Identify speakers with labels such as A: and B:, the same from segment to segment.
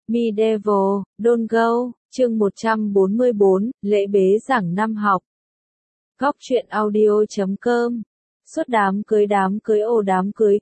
A: Medieval, Don't Go, chương 144, lễ bế giảng năm học. Góc truyện audio.com. Suốt đám cưới ồ đám cưới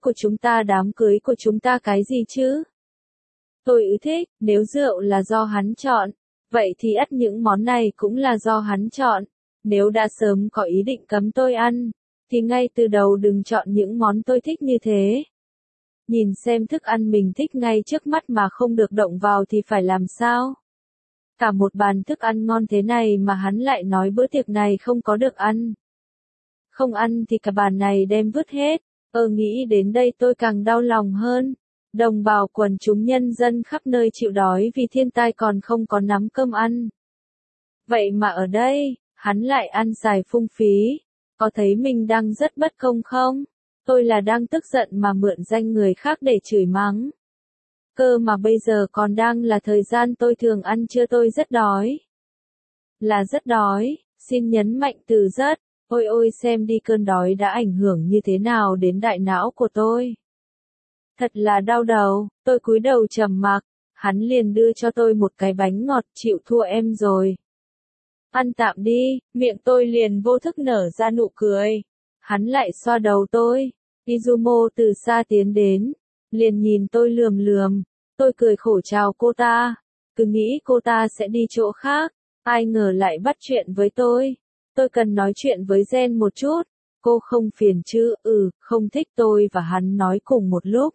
A: của chúng ta cái gì chứ? Tôi thích, nếu rượu là do hắn chọn, vậy thì ắt những món này cũng là do hắn chọn. Nếu đã sớm có ý định cấm tôi ăn, thì ngay từ đầu đừng chọn những món tôi thích như thế. Nhìn xem thức ăn mình thích ngay trước mắt mà không được động vào thì phải làm sao? Cả một bàn thức ăn ngon thế này mà hắn lại nói bữa tiệc này không có được ăn. Không ăn thì cả bàn này đem vứt hết. Nghĩ đến đây tôi càng đau lòng hơn. Đồng bào quần chúng nhân dân khắp nơi chịu đói vì thiên tai còn không có nắm cơm ăn. Vậy mà ở đây, hắn lại ăn xài phung phí. Có thấy mình đang rất bất công không? Tôi là đang tức giận mà mượn danh người khác để chửi mắng. Cơ mà bây giờ còn đang là thời gian tôi thường ăn trưa, tôi rất đói. Là rất đói, xin nhấn mạnh từ rất. Ôi ôi, xem đi, cơn đói đã ảnh hưởng như thế nào đến đại não của tôi. Thật là đau đầu, tôi cúi đầu trầm mặc, hắn liền đưa cho tôi một cái bánh ngọt. Chịu thua em rồi. Ăn tạm đi, miệng tôi liền vô thức nở ra nụ cười. Hắn lại xoa đầu tôi. Izumo từ xa tiến đến, liền nhìn tôi lườm lườm. Tôi cười khổ chào cô ta, cứ nghĩ cô ta sẽ đi chỗ khác, ai ngờ lại bắt chuyện với tôi. Tôi cần nói chuyện với Gen một chút, cô không phiền chứ? Không thích tôi và hắn nói cùng một lúc.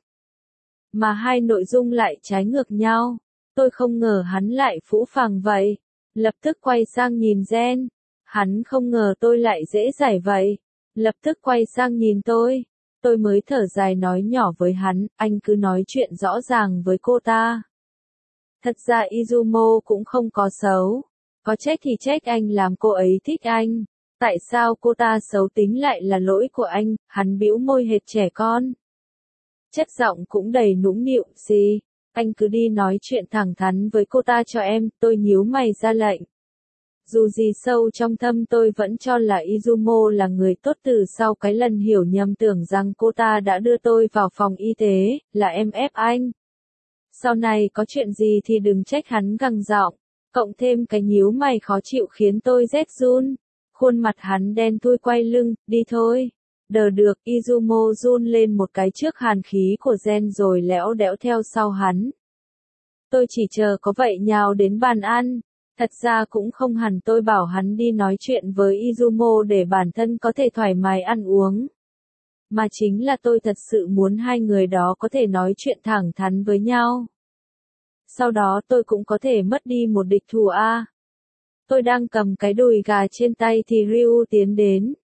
A: Mà hai nội dung lại trái ngược nhau. Tôi không ngờ hắn lại phũ phàng vậy. Lập tức quay sang nhìn Gen. Hắn không ngờ tôi lại dễ dãi vậy. Lập tức quay sang nhìn tôi. Tôi mới thở dài nói nhỏ với hắn, anh cứ nói chuyện rõ ràng với cô ta. Thật ra Izumo cũng không có xấu. Có trách thì trách anh làm cô ấy thích anh. Tại sao cô ta xấu tính lại là lỗi của anh? Hắn bĩu môi hệt trẻ con. Chất giọng cũng đầy nũng nịu. Gì? Anh cứ đi nói chuyện thẳng thắn với cô ta cho em. Tôi nhíu mày ra lệnh. Dù gì sâu trong thâm tôi vẫn cho là Izumo là người tốt từ sau cái lần hiểu nhầm tưởng rằng cô ta đã đưa tôi vào phòng y tế, là em ép anh. Sau này có chuyện gì thì đừng trách, hắn gằn giọng, cộng thêm cái nhíu mày khó chịu khiến tôi rét run. Khuôn mặt hắn đen thui, quay lưng, đi thôi. Đờ được, Izumo run lên một cái trước hàn khí của Gen rồi lẽo đẽo theo sau hắn. Tôi chỉ chờ có vậy nhào đến bàn ăn. Thật ra cũng không hẳn, tôi bảo hắn đi nói chuyện với Izumo để bản thân có thể thoải mái ăn uống. Mà chính là tôi thật sự muốn hai người đó có thể nói chuyện thẳng thắn với nhau. Sau đó tôi cũng có thể mất đi một địch thủ a. Tôi đang cầm cái đùi gà trên tay thì Ryu tiến đến.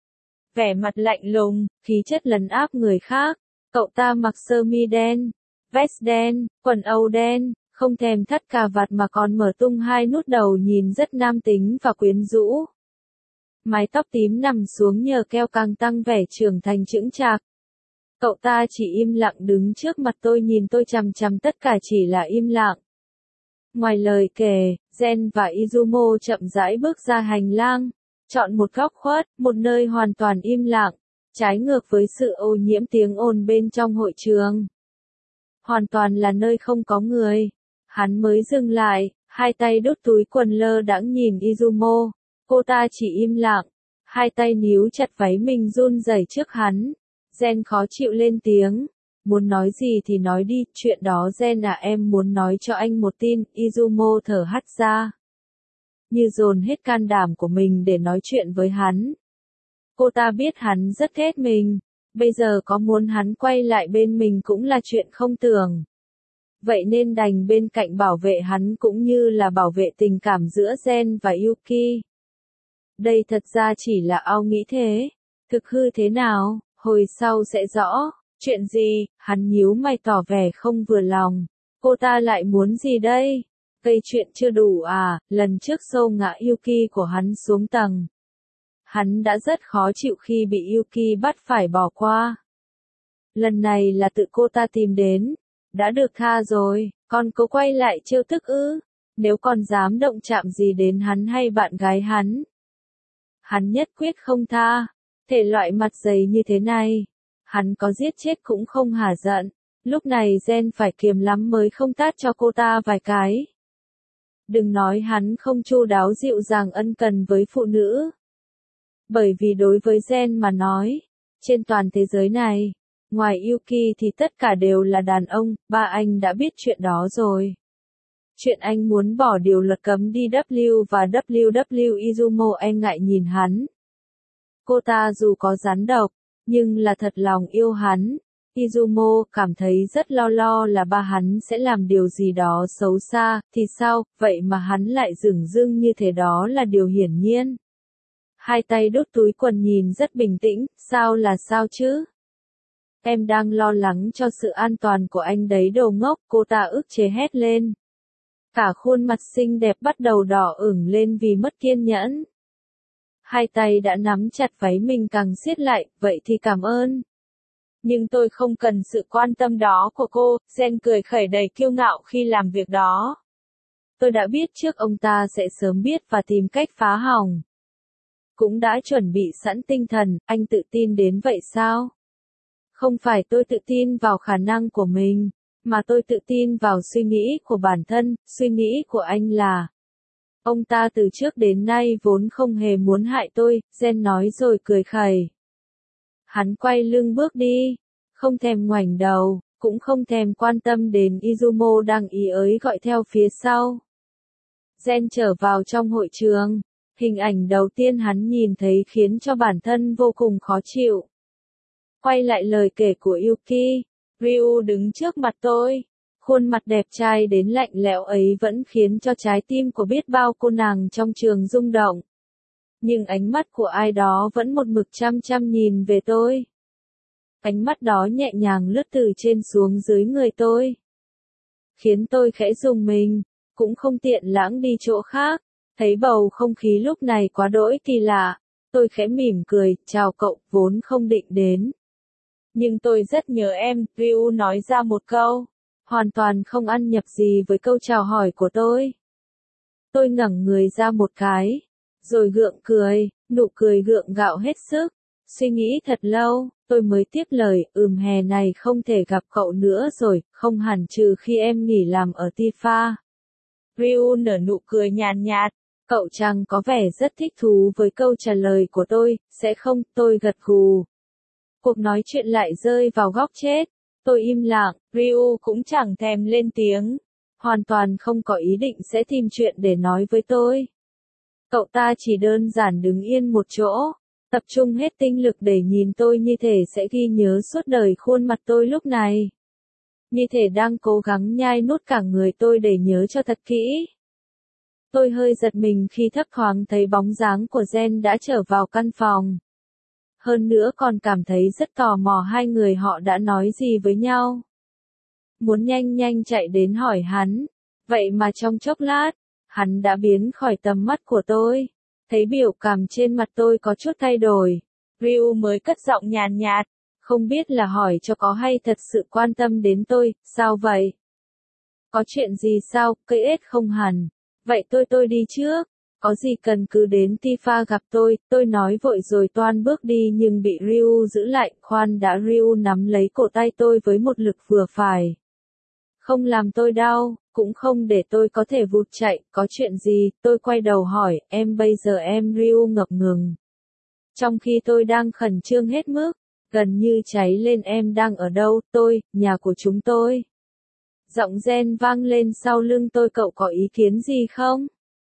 A: Vẻ mặt lạnh lùng, khí chất lấn áp người khác. Cậu ta mặc sơ mi đen, vest đen, quần âu đen. Không thèm thắt cà vạt mà còn mở tung hai nút đầu, nhìn rất nam tính và quyến rũ. Mái tóc tím nằm xuống nhờ keo càng tăng vẻ trưởng thành chững chạc. Cậu ta chỉ im lặng đứng trước mặt tôi, nhìn tôi chằm chằm, tất cả chỉ là im lặng. Ngoài lời kể, Gen và Izumo chậm rãi bước ra hành lang, chọn một góc khuất, một nơi hoàn toàn im lặng, trái ngược với sự ô nhiễm tiếng ồn bên trong hội trường. Hoàn toàn là nơi không có người. Hắn mới dừng lại, hai tay đút túi quần lơ đãng nhìn Izumo. Cô ta chỉ im lặng, hai tay níu chặt váy mình run rẩy trước hắn. Gen khó chịu lên tiếng. Muốn nói gì thì nói đi, chuyện đó Gen à, em muốn nói cho anh một tin. Izumo thở hắt ra, như dồn hết can đảm của mình để nói chuyện với hắn. Cô ta biết hắn rất ghét mình, bây giờ có muốn hắn quay lại bên mình cũng là chuyện không tưởng. Vậy nên đành bên cạnh bảo vệ hắn cũng như là bảo vệ tình cảm giữa Gen và Yuki. Đây thật ra chỉ là ao nghĩ thế. Thực hư thế nào, hồi sau sẽ rõ. Chuyện gì? Hắn nhíu mày tỏ vẻ không vừa lòng. Cô ta lại muốn gì đây? Gây chuyện chưa đủ à? Lần trước xô ngã Yuki của hắn xuống tầng. Hắn đã rất khó chịu khi bị Yuki bắt phải bỏ qua. Lần này là tự cô ta tìm đến. Đã được tha rồi, còn cố quay lại trêu tức ư? Nếu còn dám động chạm gì đến hắn hay bạn gái hắn nhất quyết không tha. Thể loại mặt dày như thế này, hắn có giết chết cũng không hả giận. Lúc này Gen phải kiềm lắm mới không tát cho cô ta vài cái. Đừng nói hắn không chu đáo dịu dàng ân cần với phụ nữ. Bởi vì đối với Gen mà nói, trên toàn thế giới này, ngoài Yuki thì tất cả đều là đàn ông, ba anh đã biết chuyện đó rồi. Chuyện anh muốn bỏ điều luật cấm đi W và WW Izumo e ngại nhìn hắn. Cô ta dù có rắn độc, nhưng là thật lòng yêu hắn. Izumo cảm thấy rất lo là ba hắn sẽ làm điều gì đó xấu xa, thì sao, vậy mà hắn lại dửng dưng như thế đó là điều hiển nhiên. Hai tay đút túi quần nhìn rất bình tĩnh, sao là sao chứ? Em đang lo lắng cho sự an toàn của anh đấy đồ ngốc, cô ta ức chế hét lên. Cả khuôn mặt xinh đẹp bắt đầu đỏ ửng lên vì mất kiên nhẫn. Hai tay đã nắm chặt váy mình càng siết lại, vậy thì cảm ơn. Nhưng tôi không cần sự quan tâm đó của cô, Gen cười khẩy đầy kiêu ngạo khi làm việc đó. Tôi đã biết trước ông ta sẽ sớm biết và tìm cách phá hỏng. Cũng đã chuẩn bị sẵn tinh thần, anh tự tin đến vậy sao? Không phải tôi tự tin vào khả năng của mình, mà tôi tự tin vào suy nghĩ của bản thân, suy nghĩ của anh là ông ta từ trước đến nay vốn không hề muốn hại tôi, Gen nói rồi cười khẩy. Hắn quay lưng bước đi, không thèm ngoảnh đầu, cũng không thèm quan tâm đến Izumo đang ý ới gọi theo phía sau. Gen trở vào trong hội trường, hình ảnh đầu tiên hắn nhìn thấy khiến cho bản thân vô cùng khó chịu. Quay lại lời kể của Yuki, Ryu đứng trước mặt tôi. Khuôn mặt đẹp trai đến lạnh lẽo ấy vẫn khiến cho trái tim của biết bao cô nàng trong trường rung động. Nhưng ánh mắt của ai đó vẫn một mực chăm chăm nhìn về tôi. Ánh mắt đó nhẹ nhàng lướt từ trên xuống dưới người tôi. Khiến tôi khẽ rùng mình, cũng không tiện lãng đi chỗ khác. Thấy bầu không khí lúc này quá đỗi kỳ lạ. Tôi khẽ mỉm cười, chào cậu, vốn không định đến. Nhưng tôi rất nhớ em, Ryu nói ra một câu. Hoàn toàn không ăn nhập gì với câu chào hỏi của tôi. Tôi ngẩng người ra một cái, rồi gượng cười, nụ cười gượng gạo hết sức. Suy nghĩ thật lâu, tôi mới tiếp lời, hè này không thể gặp cậu nữa rồi, không hẳn trừ khi em nghỉ làm ở Tifa. Ryu nở nụ cười nhàn nhạt, cậu chẳng có vẻ rất thích thú với câu trả lời của tôi, sẽ không, tôi gật gù. Cuộc nói chuyện lại rơi vào góc chết. Tôi im lặng, Ryu cũng chẳng thèm lên tiếng. Hoàn toàn không có ý định sẽ tìm chuyện để nói với tôi. Cậu ta chỉ đơn giản đứng yên một chỗ, tập trung hết tinh lực để nhìn tôi như thể sẽ ghi nhớ suốt đời khuôn mặt tôi lúc này. Như thể đang cố gắng nhai nuốt cả người tôi để nhớ cho thật kỹ. Tôi hơi giật mình khi thấp thoáng thấy bóng dáng của Gen đã trở vào căn phòng. Hơn nữa còn cảm thấy rất tò mò hai người họ đã nói gì với nhau. Muốn nhanh nhanh chạy đến hỏi hắn. Vậy mà trong chốc lát, hắn đã biến khỏi tầm mắt của tôi. Thấy biểu cảm trên mặt tôi có chút thay đổi. Ryu mới cất giọng nhàn nhạt. Không biết là hỏi cho có hay thật sự quan tâm đến tôi, sao vậy? Có chuyện gì sao, cây ết không hẳn. Vậy tôi đi trước. Có gì cần cứ đến Tifa gặp tôi nói vội rồi toan bước đi nhưng bị Ryu giữ lại, khoan đã Ryu nắm lấy cổ tay tôi với một lực vừa phải. Không làm tôi đau, cũng không để tôi có thể vụt chạy, có chuyện gì, tôi quay đầu hỏi, em bây giờ em Ryu ngập ngừng. Trong khi tôi đang khẩn trương hết mức, gần như cháy lên em đang ở đâu, nhà của chúng tôi. Giọng Gen vang lên sau lưng tôi cậu có ý kiến gì không?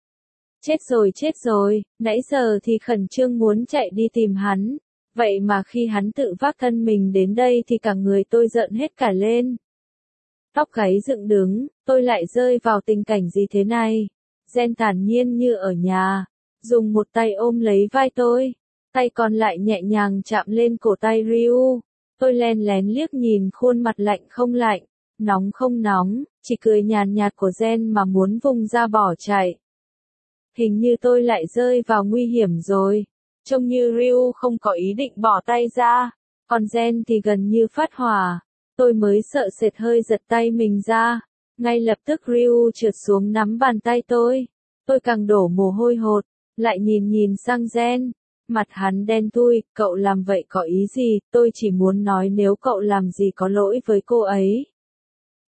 A: Chết rồi, nãy giờ thì khẩn trương muốn chạy đi tìm hắn. Vậy mà khi hắn tự vác thân mình đến đây thì cả người tôi giận hết cả lên. Tóc gáy dựng đứng, tôi lại rơi vào tình cảnh gì thế này? Gen thản nhiên như ở nhà, dùng một tay ôm lấy vai tôi, tay còn lại nhẹ nhàng chạm lên cổ tay Ryu. Tôi len lén liếc nhìn khuôn mặt lạnh không lạnh, nóng không nóng, chỉ cười nhàn nhạt của Gen mà muốn vùng ra bỏ chạy. Hình như tôi lại rơi vào nguy hiểm rồi. Trông như Ryu không có ý định bỏ tay ra, còn Gen thì gần như phát hỏa. Tôi mới sợ sệt hơi giật tay mình ra. Ngay lập tức Ryu trượt xuống nắm bàn tay tôi. Tôi càng đổ mồ hôi hột, lại nhìn sang Gen. Mặt hắn đen thui, cậu làm vậy có ý gì, tôi chỉ muốn nói nếu cậu làm gì có lỗi với cô ấy.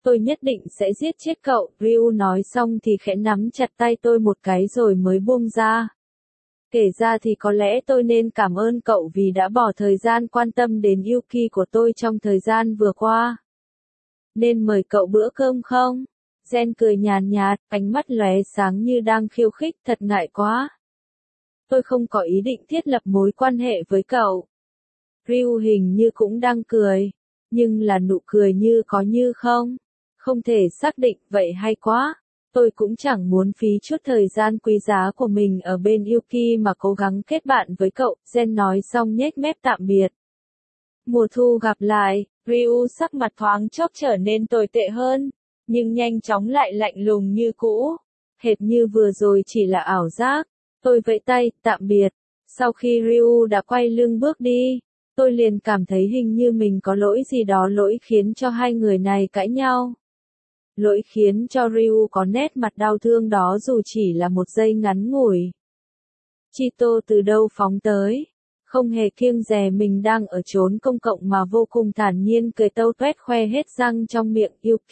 A: Tôi nhất định sẽ giết chết cậu, Ryu nói xong thì khẽ nắm chặt tay tôi một cái rồi mới buông ra. Kể ra thì có lẽ tôi nên cảm ơn cậu vì đã bỏ thời gian quan tâm đến Yuki của tôi trong thời gian vừa qua. Nên mời cậu bữa cơm không? Gen cười nhàn nhạt, ánh mắt lóe sáng như đang khiêu khích, thật ngại quá. Tôi không có ý định thiết lập mối quan hệ với cậu. Ryu hình như cũng đang cười, nhưng là nụ cười như có như không. Không thể xác định, vậy hay quá. Tôi cũng chẳng muốn phí chút thời gian quý giá của mình ở bên Yuki mà cố gắng kết bạn với cậu, Gen nói xong nhếch mép tạm biệt. Mùa thu gặp lại, Ryu sắc mặt thoáng chốc trở nên tồi tệ hơn, nhưng nhanh chóng lại lạnh lùng như cũ. Hệt như vừa rồi chỉ là ảo giác. Tôi vẫy tay, tạm biệt. Sau khi Ryu đã quay lưng bước đi, tôi liền cảm thấy hình như mình có lỗi gì đó, lỗi khiến cho hai người này cãi nhau. Lỗi khiến cho Ryu có nét mặt đau thương đó dù chỉ là một giây ngắn ngủi. Chito từ đâu phóng tới, không hề kiêng dè mình đang ở chốn công cộng mà vô cùng thản nhiên cười tâu tuét khoe hết răng trong miệng.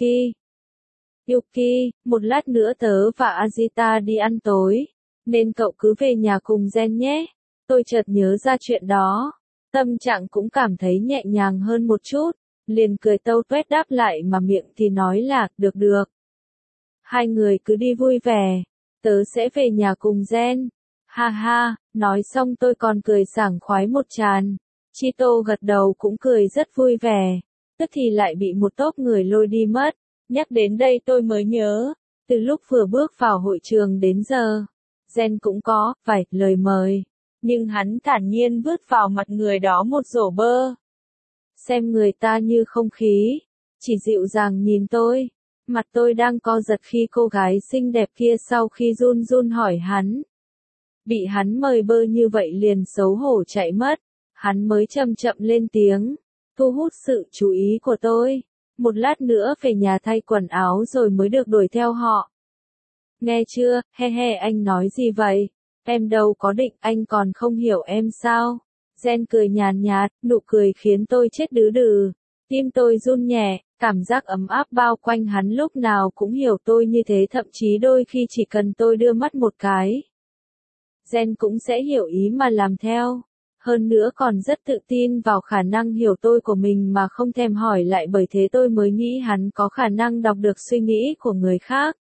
A: Yuki, một lát nữa tớ và Azita đi ăn tối, nên cậu cứ về nhà cùng Gen nhé. Tôi chợt nhớ ra chuyện đó, tâm trạng cũng cảm thấy nhẹ nhàng hơn một chút, liền cười tâu tuét đáp lại mà miệng thì nói là, được. Hai người cứ đi vui vẻ, tớ sẽ về nhà cùng Gen. Ha ha, nói xong tôi còn cười sảng khoái một tràn. Chito gật đầu cũng cười rất vui vẻ, tức thì lại bị một tốp người lôi đi mất. Nhắc đến đây tôi mới nhớ, từ lúc vừa bước vào hội trường đến giờ, Gen cũng có vài lời mời, nhưng hắn thản nhiên vứt vào mặt người đó một rổ bơ. Xem người ta như không khí, chỉ dịu dàng nhìn tôi. Mặt tôi đang co giật khi cô gái xinh đẹp kia sau khi run run hỏi hắn. Bị hắn mời bơ như vậy liền xấu hổ chạy mất, hắn mới chậm chậm lên tiếng, thu hút sự chú ý của tôi. Một lát nữa về nhà thay quần áo rồi mới được đuổi theo họ. Nghe chưa, he anh nói gì vậy? Em đâu có định, anh còn không hiểu em sao? Gen cười nhàn nhạt, nụ cười khiến tôi chết đứ đừ. Tim tôi run nhẹ, cảm giác ấm áp bao quanh hắn lúc nào cũng hiểu tôi như thế, thậm chí đôi khi chỉ cần tôi đưa mắt một cái. Gen cũng sẽ hiểu ý mà làm theo. Hơn nữa còn rất tự tin vào khả năng hiểu tôi của mình mà không thèm hỏi lại, bởi thế tôi mới nghĩ hắn có khả năng đọc được suy nghĩ của người khác.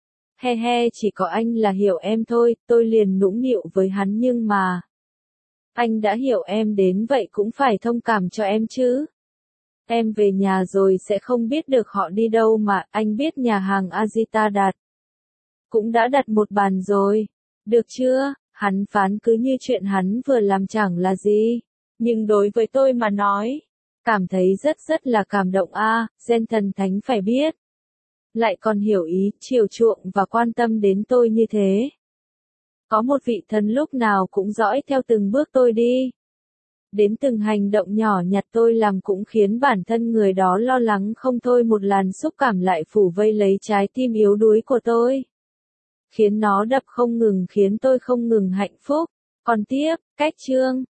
A: He, chỉ có anh là hiểu em thôi, tôi liền nũng nịu với hắn, nhưng mà anh đã hiểu em đến vậy cũng phải thông cảm cho em chứ. Em về nhà rồi sẽ không biết được họ đi đâu mà, anh biết nhà hàng Azita đặt. Cũng đã đặt một bàn rồi. Được chưa? Hắn phán cứ như chuyện hắn vừa làm chẳng là gì. Nhưng đối với tôi mà nói, cảm thấy rất là cảm động a. Gen thần thánh phải biết. Lại còn hiểu ý, chiều chuộng và quan tâm đến tôi như thế. Có một vị thần lúc nào cũng dõi theo từng bước tôi đi. Đến từng hành động nhỏ nhặt tôi làm cũng khiến bản thân người đó lo lắng không thôi, một làn xúc cảm lại phủ vây lấy trái tim yếu đuối của tôi. Khiến nó đập không ngừng, khiến tôi không ngừng hạnh phúc. Còn tiếp, cách chương